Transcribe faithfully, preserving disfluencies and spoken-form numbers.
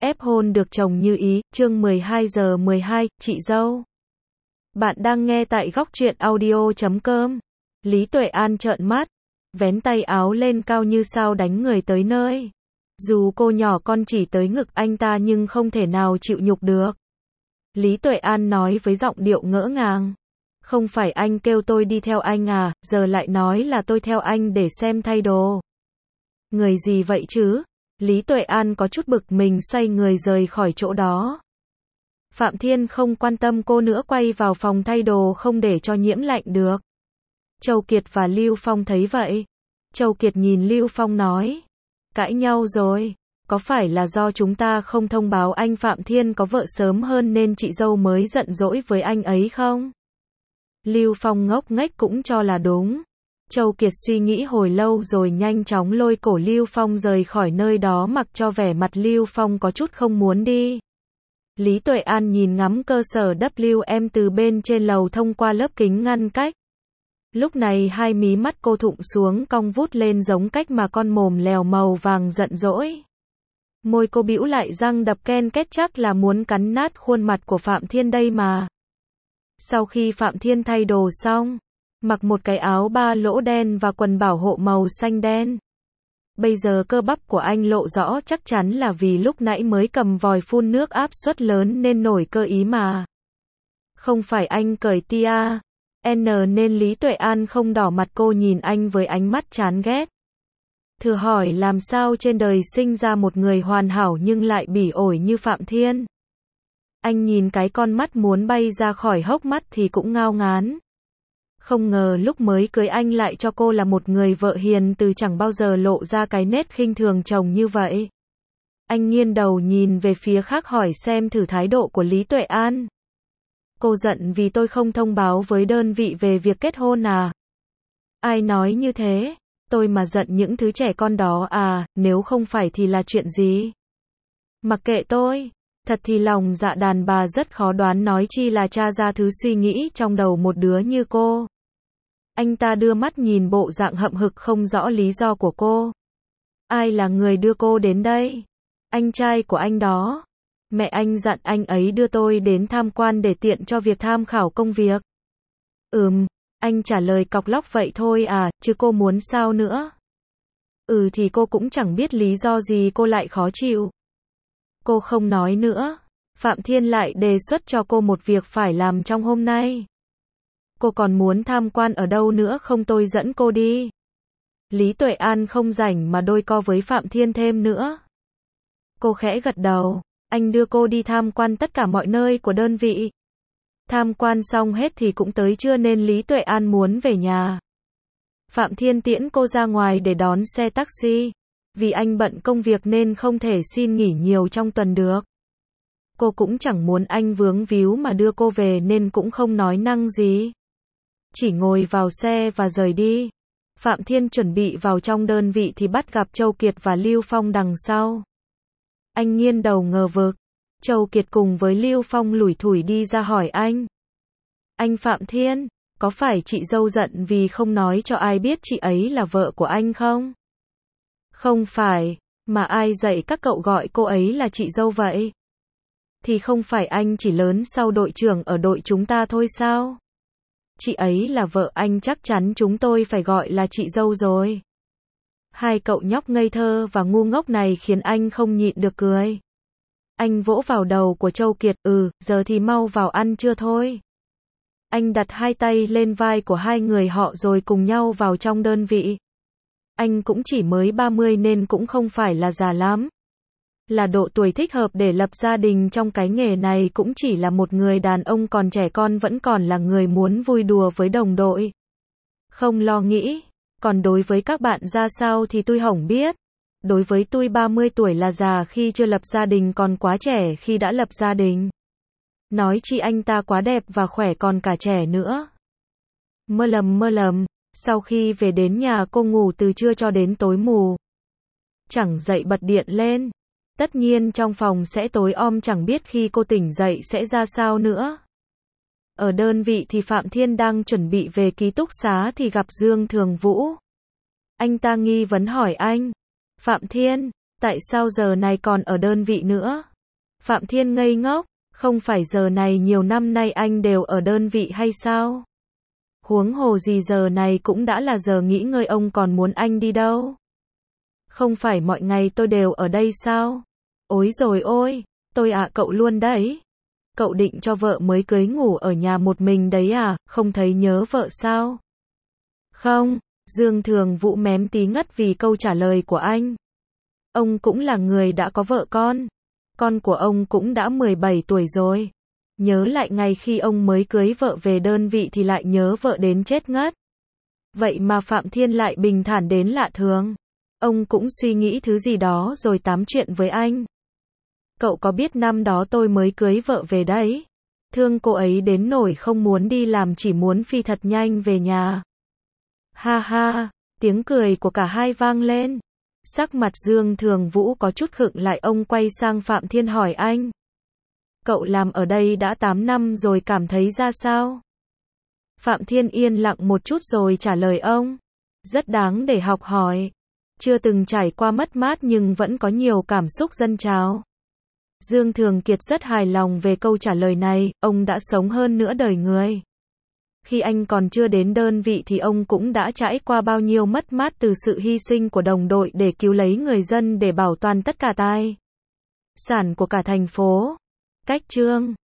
ép hôn được chồng như ý, chương mười hai giờ mười hai, chị dâu. Bạn đang nghe tại góc truyện audio chấm com. Lý Tuệ An trợn mắt, vén tay áo lên cao như sao đánh người tới nơi. Dù cô nhỏ con chỉ tới ngực anh ta nhưng không thể nào chịu nhục được. Lý Tuệ An nói với giọng điệu ngỡ ngàng. Không phải anh kêu tôi đi theo anh à, giờ lại nói là tôi theo anh để xem thay đồ. Người gì vậy chứ? Lý Tuệ An có chút bực mình xoay người rời khỏi chỗ đó. Phạm Thiên không quan tâm cô nữa quay vào phòng thay đồ không để cho nhiễm lạnh được. Châu Kiệt và Lưu Phong thấy vậy. Châu Kiệt nhìn Lưu Phong nói. Cãi nhau rồi. Có phải là do chúng ta không thông báo anh Phạm Thiên có vợ sớm hơn nên chị dâu mới giận dỗi với anh ấy không? Lưu Phong ngốc nghếch cũng cho là đúng. Châu Kiệt suy nghĩ hồi lâu rồi nhanh chóng lôi cổ Lưu Phong rời khỏi nơi đó mặc cho vẻ mặt Lưu Phong có chút không muốn đi. Lý Tuệ An nhìn ngắm cơ sở vê kép em từ bên trên lầu thông qua lớp kính ngăn cách. Lúc này hai mí mắt cô thụng xuống cong vút lên giống cách mà con mồm lèo màu vàng giận dỗi. Môi cô bĩu lại răng đập ken két chắc là muốn cắn nát khuôn mặt của Phạm Thiên đây mà. Sau khi Phạm Thiên thay đồ xong, mặc một cái áo ba lỗ đen và quần bảo hộ màu xanh đen. Bây giờ cơ bắp của anh lộ rõ chắc chắn là vì lúc nãy mới cầm vòi phun nước áp suất lớn nên nổi cơ ý mà. Không phải anh cởi tia N nên Lý Tuệ An không đỏ mặt cô nhìn anh với ánh mắt chán ghét. Thử hỏi làm sao trên đời sinh ra một người hoàn hảo nhưng lại bỉ ổi như Phạm Thiên. Anh nhìn cái con mắt muốn bay ra khỏi hốc mắt thì cũng ngao ngán. Không ngờ lúc mới cưới anh lại cho cô là một người vợ hiền từ chẳng bao giờ lộ ra cái nét khinh thường chồng như vậy. Anh nghiêng đầu nhìn về phía khác hỏi xem thử thái độ của Lý Tuệ An. Cô giận vì tôi không thông báo với đơn vị về việc kết hôn à? Ai nói như thế? Tôi mà giận những thứ trẻ con đó à, nếu không phải thì là chuyện gì? Mặc kệ tôi. Thật thì lòng dạ đàn bà rất khó đoán nói chi là tra ra thứ suy nghĩ trong đầu một đứa như cô. Anh ta đưa mắt nhìn bộ dạng hậm hực không rõ lý do của cô. Ai là người đưa cô đến đây? Anh trai của anh đó. Mẹ anh dặn anh ấy đưa tôi đến tham quan để tiện cho việc tham khảo công việc. Ừm, anh trả lời cọc lóc vậy thôi à, chứ cô muốn sao nữa? Ừ thì cô cũng chẳng biết lý do gì cô lại khó chịu. Cô không nói nữa. Phạm Thiên lại đề xuất cho cô một việc phải làm trong hôm nay. Cô còn muốn tham quan ở đâu nữa không tôi dẫn cô đi? Lý Tuệ An không rảnh mà đôi co với Phạm Thiên thêm nữa. Cô khẽ gật đầu. Anh đưa cô đi tham quan tất cả mọi nơi của đơn vị. Tham quan xong hết thì cũng tới trưa nên Lý Tuệ An muốn về nhà. Phạm Thiên tiễn cô ra ngoài để đón xe taxi. Vì anh bận công việc nên không thể xin nghỉ nhiều trong tuần được. Cô cũng chẳng muốn anh vướng víu mà đưa cô về nên cũng không nói năng gì. Chỉ ngồi vào xe và rời đi. Phạm Thiên chuẩn bị vào trong đơn vị thì bắt gặp Châu Kiệt và Lưu Phong đằng sau. Anh nghiêng đầu ngờ vực. Châu Kiệt cùng với Lưu Phong lủi thủi đi ra hỏi anh. Anh Phạm Thiên, có phải chị dâu giận vì không nói cho ai biết chị ấy là vợ của anh không? Không phải, mà ai dạy các cậu gọi cô ấy là chị dâu vậy? Thì không phải anh chỉ lớn sau đội trưởng ở đội chúng ta thôi sao? Chị ấy là vợ anh chắc chắn chúng tôi phải gọi là chị dâu rồi. Hai cậu nhóc ngây thơ và ngu ngốc này khiến anh không nhịn được cười. Anh vỗ vào đầu của Châu Kiệt, ừ, giờ thì mau vào ăn trưa thôi. Anh đặt hai tay lên vai của hai người họ rồi cùng nhau vào trong đơn vị. Anh cũng chỉ mới ba mươi nên cũng không phải là già lắm. Là độ tuổi thích hợp để lập gia đình trong cái nghề này cũng chỉ là một người đàn ông còn trẻ con vẫn còn là người muốn vui đùa với đồng đội. Không lo nghĩ. Còn đối với các bạn ra sao thì tôi hổng biết. Đối với tôi ba mươi tuổi là già khi chưa lập gia đình còn quá trẻ khi đã lập gia đình. Nói chi anh ta quá đẹp và khỏe còn cả trẻ nữa. Mơ lầm mơ lầm. Sau khi về đến nhà cô ngủ từ trưa cho đến tối mù. Chẳng dậy bật điện lên. Tất nhiên trong phòng sẽ tối om chẳng biết khi cô tỉnh dậy sẽ ra sao nữa. Ở đơn vị thì Phạm Thiên đang chuẩn bị về ký túc xá thì gặp Dương Thường Vũ. Anh ta nghi vấn hỏi anh. Phạm Thiên, tại sao giờ này còn ở đơn vị nữa? Phạm Thiên ngây ngốc, không phải giờ này nhiều năm nay anh đều ở đơn vị hay sao? Huống hồ gì giờ này cũng đã là giờ nghỉ ngơi, ông còn muốn anh đi đâu? Không phải mọi ngày tôi đều ở đây sao? Ối rồi ôi, tôi ạ, cậu luôn đấy. Cậu định cho vợ mới cưới ngủ ở nhà một mình đấy à, không thấy nhớ vợ sao? Không, Dương Thường Vũ mém tí ngất vì câu trả lời của anh. Ông cũng là người đã có vợ con. Con của ông cũng đã mười bảy tuổi rồi. Nhớ lại ngày khi ông mới cưới vợ về đơn vị thì lại nhớ vợ đến chết ngất. Vậy mà Phạm Thiên lại bình thản đến lạ thường. Ông cũng suy nghĩ thứ gì đó rồi tám chuyện với anh. Cậu có biết năm đó tôi mới cưới vợ về đấy. Thương cô ấy đến nỗi không muốn đi làm, chỉ muốn phi thật nhanh về nhà. Ha ha, tiếng cười của cả hai vang lên. Sắc mặt Dương Thường Vũ có chút khựng lại, ông quay sang Phạm Thiên hỏi anh. Cậu làm ở đây đã tám năm rồi, cảm thấy ra sao? Phạm Thiên yên lặng một chút rồi trả lời ông. Rất đáng để học hỏi. Chưa từng trải qua mất mát nhưng vẫn có nhiều cảm xúc dâng trào. Dương Thường Kiệt rất hài lòng về câu trả lời này, ông đã sống hơn nửa đời người. Khi anh còn chưa đến đơn vị thì ông cũng đã trải qua bao nhiêu mất mát, từ sự hy sinh của đồng đội để cứu lấy người dân, để bảo toàn tất cả tài sản của cả thành phố. Cách chương